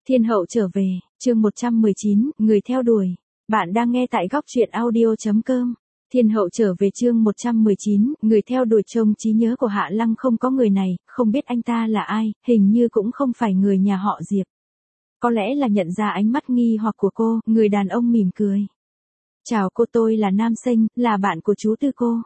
Thiên hậu trở về, chương 119, người theo đuổi. Bạn đang nghe tại góc truyện audio.com. Thiên hậu trở về chương 119, người theo đuổi. Trong trí nhớ của Hạ Lăng không có người này, không biết anh ta là ai, hình như cũng không phải người nhà họ Diệp. Có lẽ là nhận ra ánh mắt nghi hoặc của cô, người đàn ông mỉm cười. Chào cô, tôi là Nam Sinh, là bạn của chú Tư cô.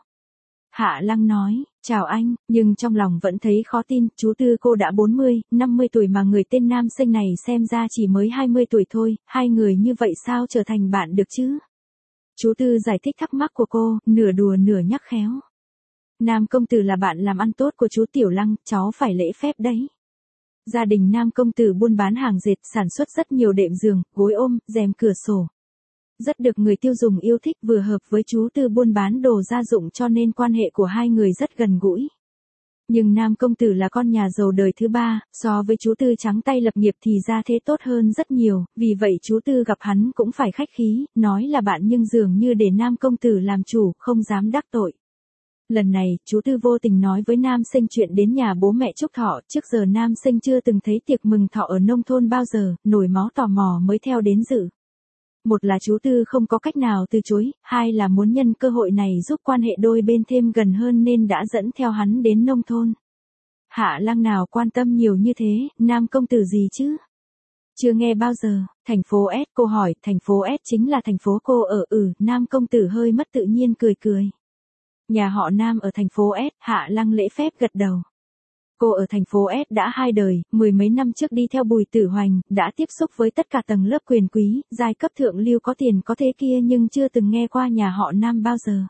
Hạ Lăng nói, chào anh, nhưng trong lòng vẫn thấy khó tin, chú Tư cô đã 40, 50 tuổi mà người tên Nam Sinh này xem ra chỉ mới 20 tuổi thôi, hai người như vậy sao trở thành bạn được chứ? Chú Tư giải thích thắc mắc của cô, nửa đùa nửa nhắc khéo. Nam công tử là bạn làm ăn tốt của chú Tiểu Lăng, cháu phải lễ phép đấy. Gia đình Nam công tử buôn bán hàng dệt, sản xuất rất nhiều đệm giường, gối ôm, rèm cửa sổ. Rất được người tiêu dùng yêu thích, vừa hợp với chú Tư buôn bán đồ gia dụng cho nên quan hệ của hai người rất gần gũi. Nhưng Nam công tử là con nhà giàu đời thứ ba, so với chú Tư trắng tay lập nghiệp thì ra thế tốt hơn rất nhiều, vì vậy chú Tư gặp hắn cũng phải khách khí, nói là bạn nhưng dường như để Nam công tử làm chủ, không dám đắc tội. Lần này, chú Tư vô tình nói với Nam Sinh chuyện đến nhà bố mẹ chúc thọ, trước giờ Nam Sinh chưa từng thấy tiệc mừng thọ ở nông thôn bao giờ, nổi máu tò mò mới theo đến dự. Một là chú Tư không có cách nào từ chối, hai là muốn nhân cơ hội này giúp quan hệ đôi bên thêm gần hơn nên đã dẫn theo hắn đến nông thôn. Hạ Lăng nào quan tâm nhiều như thế, Nam công tử gì chứ? Chưa nghe bao giờ, thành phố S, cô hỏi, thành phố S chính là thành phố cô ở. Nam công tử hơi mất tự nhiên cười cười. Nhà họ Nam ở thành phố S, Hạ Lăng lễ phép gật đầu. Cô ở thành phố S đã 2 đời, mười mấy năm trước đi theo Bùi Tử Hoành, đã tiếp xúc với tất cả tầng lớp quyền quý, giai cấp thượng lưu có tiền có thế kia nhưng chưa từng nghe qua nhà họ Nam bao giờ.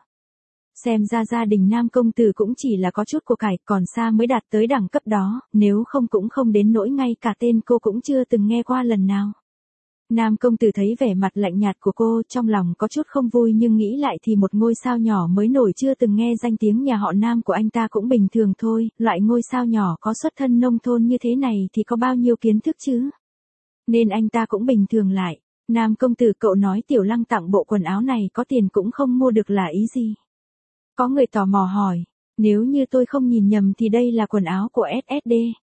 Xem ra gia đình Nam công tử cũng chỉ là có chút của cải, còn xa mới đạt tới đẳng cấp đó, nếu không cũng không đến nỗi ngay cả tên cô cũng chưa từng nghe qua lần nào. Nam công tử thấy vẻ mặt lạnh nhạt của cô, trong lòng có chút không vui nhưng nghĩ lại thì một ngôi sao nhỏ mới nổi chưa từng nghe danh tiếng nhà họ Nam của anh ta cũng bình thường thôi, loại ngôi sao nhỏ có xuất thân nông thôn như thế này thì có bao nhiêu kiến thức chứ? Nên anh ta cũng bình thường lại. Nam công tử, cậu nói Tiểu Lăng tặng bộ quần áo này có tiền cũng không mua được là ý gì? Có người tò mò hỏi, nếu như tôi không nhìn nhầm thì đây là quần áo của SSD.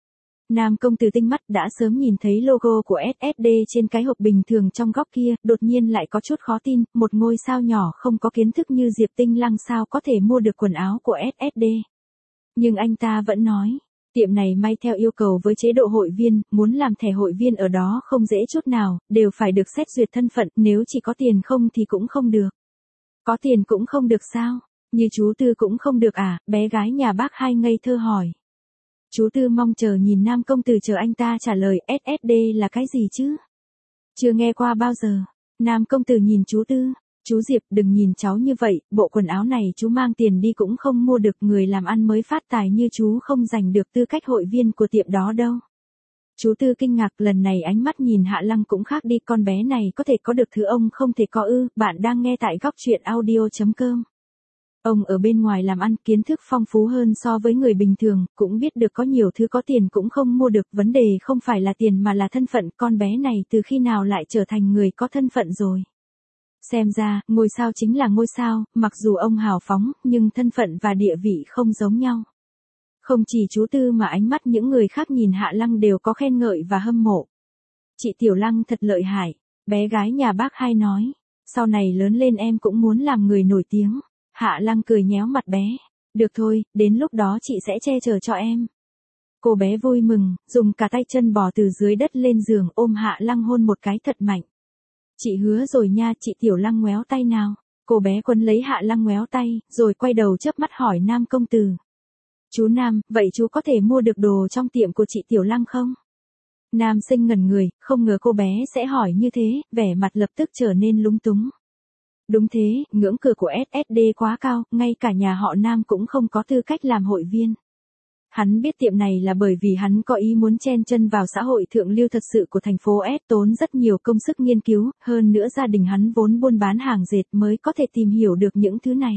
Nam công tử tinh mắt đã sớm nhìn thấy logo của SSD trên cái hộp bình thường trong góc kia, đột nhiên lại có chút khó tin, một ngôi sao nhỏ không có kiến thức như Diệp Tinh Lăng sao có thể mua được quần áo của SSD. Nhưng anh ta vẫn nói, tiệm này may theo yêu cầu với chế độ hội viên, muốn làm thẻ hội viên ở đó không dễ chút nào, đều phải được xét duyệt thân phận, nếu chỉ có tiền không thì cũng không được. Có tiền cũng không được sao? Như chú Tư cũng không được à? Bé gái nhà bác Hai ngây thơ hỏi. Chú Tư mong chờ nhìn Nam công tử chờ anh ta trả lời, SSD là cái gì chứ? Chưa nghe qua bao giờ. Nam công tử nhìn chú Tư, chú Diệp đừng nhìn cháu như vậy, bộ quần áo này chú mang tiền đi cũng không mua được, người làm ăn mới phát tài như chú không giành được tư cách hội viên của tiệm đó đâu. Chú Tư kinh ngạc, lần này ánh mắt nhìn Hạ Lăng cũng khác đi, con bé này có thể có được thứ ông không thể có ư? Bạn đang nghe tại góc truyện audio.com. Ông ở bên ngoài làm ăn, kiến thức phong phú hơn so với người bình thường, cũng biết được có nhiều thứ có tiền cũng không mua được, vấn đề không phải là tiền mà là thân phận, con bé này từ khi nào lại trở thành người có thân phận rồi. Xem ra, ngôi sao chính là ngôi sao, mặc dù ông hào phóng, nhưng thân phận và địa vị không giống nhau. Không chỉ chú Tư mà ánh mắt những người khác nhìn Hạ Lăng đều có khen ngợi và hâm mộ. Chị Tiểu Lăng thật lợi hại, bé gái nhà bác Hai nói, sau này lớn lên em cũng muốn làm người nổi tiếng. Hạ Lăng cười nhéo mặt bé. Được thôi, đến lúc đó chị sẽ che chở cho em. Cô bé vui mừng, dùng cả tay chân bò từ dưới đất lên giường ôm Hạ Lăng hôn một cái thật mạnh. Chị hứa rồi nha, chị Tiểu Lăng ngoéo tay nào. Cô bé quấn lấy Hạ Lăng ngoéo tay, rồi quay đầu chớp mắt hỏi Nam công tử. Chú Nam, vậy chú có thể mua được đồ trong tiệm của chị Tiểu Lăng không? Nam Sinh ngẩn người, không ngờ cô bé sẽ hỏi như thế, vẻ mặt lập tức trở nên lúng túng. Đúng thế, ngưỡng cửa của SSD quá cao, ngay cả nhà họ Nam cũng không có tư cách làm hội viên. Hắn biết tiệm này là bởi vì hắn có ý muốn chen chân vào xã hội thượng lưu thật sự của thành phố S, tốn rất nhiều công sức nghiên cứu, hơn nữa gia đình hắn vốn buôn bán hàng dệt mới có thể tìm hiểu được những thứ này.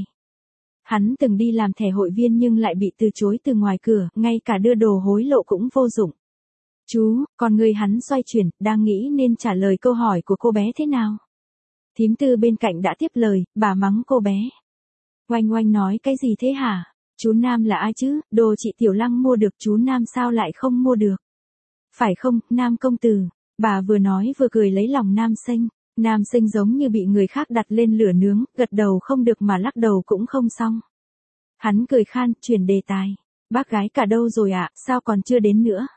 Hắn từng đi làm thẻ hội viên nhưng lại bị từ chối từ ngoài cửa, ngay cả đưa đồ hối lộ cũng vô dụng. Chú, con người hắn xoay chuyển, đang nghĩ nên trả lời câu hỏi của cô bé thế nào. Thím Tư bên cạnh đã tiếp lời, bà mắng cô bé. Oanh oanh nói cái gì thế hả? Chú Nam là ai chứ? Đồ chị Tiểu Lăng mua được chú Nam sao lại không mua được? Phải không, Nam công tử? Bà vừa nói vừa cười lấy lòng nam sinh. Nam sinh giống như bị người khác đặt lên lửa nướng, gật đầu không được mà lắc đầu cũng không xong. Hắn cười khan, chuyển đề tài. Bác gái cả đâu rồi ạ, sao còn chưa đến nữa?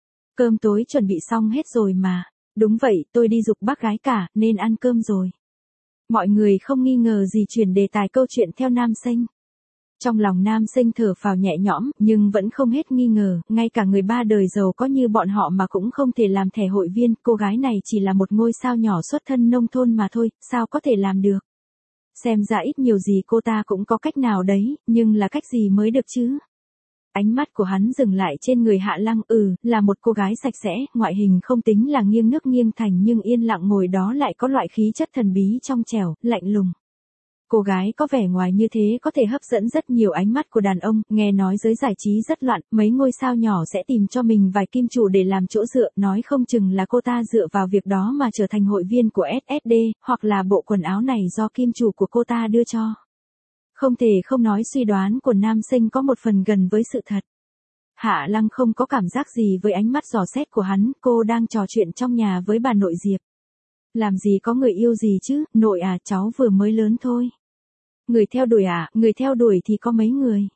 Cơm tối chuẩn bị xong hết rồi mà. Đúng vậy, tôi đi giục bác gái cả, nên ăn cơm rồi. Mọi người không nghi ngờ gì chuyển đề tài câu chuyện theo nam sinh. Trong lòng nam sinh thở phào nhẹ nhõm, nhưng vẫn không hết nghi ngờ, ngay cả người ba đời giàu có như bọn họ mà cũng không thể làm thẻ hội viên, cô gái này chỉ là một ngôi sao nhỏ xuất thân nông thôn mà thôi, sao có thể làm được? Xem ra ít nhiều gì cô ta cũng có cách nào đấy, nhưng là cách gì mới được chứ? Ánh mắt của hắn dừng lại trên người Hạ Lăng, là một cô gái sạch sẽ, ngoại hình không tính là nghiêng nước nghiêng thành nhưng yên lặng ngồi đó lại có loại khí chất thần bí trong trẻo, lạnh lùng. Cô gái có vẻ ngoài như thế có thể hấp dẫn rất nhiều ánh mắt của đàn ông, nghe nói giới giải trí rất loạn, mấy ngôi sao nhỏ sẽ tìm cho mình vài kim chủ để làm chỗ dựa, nói không chừng là cô ta dựa vào việc đó mà trở thành hội viên của SNSD, hoặc là bộ quần áo này do kim chủ của cô ta đưa cho. Không thể không nói suy đoán của nam sinh có một phần gần với sự thật. Hạ Lăng không có cảm giác gì với ánh mắt dò xét của hắn, cô đang trò chuyện trong nhà với bà nội Diệp. Làm gì có người yêu gì chứ, nội à, cháu vừa mới lớn thôi. Người theo đuổi à, người theo đuổi thì có mấy người.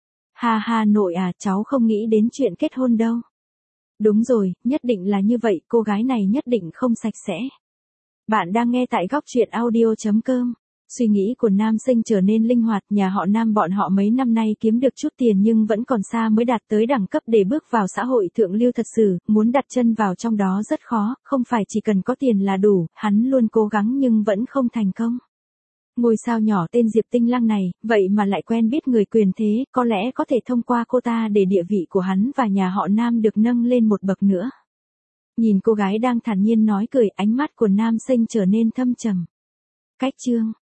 Ha ha nội à, cháu không nghĩ đến chuyện kết hôn đâu. Đúng rồi, nhất định là như vậy, cô gái này nhất định không sạch sẽ. Bạn đang nghe tại góc truyện audio.com. Suy nghĩ của nam sinh trở nên linh hoạt, nhà họ Nam bọn họ mấy năm nay kiếm được chút tiền nhưng vẫn còn xa mới đạt tới đẳng cấp để bước vào xã hội thượng lưu thật sự, muốn đặt chân vào trong đó rất khó, không phải chỉ cần có tiền là đủ, hắn luôn cố gắng nhưng vẫn không thành công. Ngôi sao nhỏ tên Diệp Tinh Lăng này, vậy mà lại quen biết người quyền thế, có lẽ có thể thông qua cô ta để địa vị của hắn và nhà họ Nam được nâng lên một bậc nữa. Nhìn cô gái đang thản nhiên nói cười, ánh mắt của nam sinh trở nên thâm trầm. Cách chương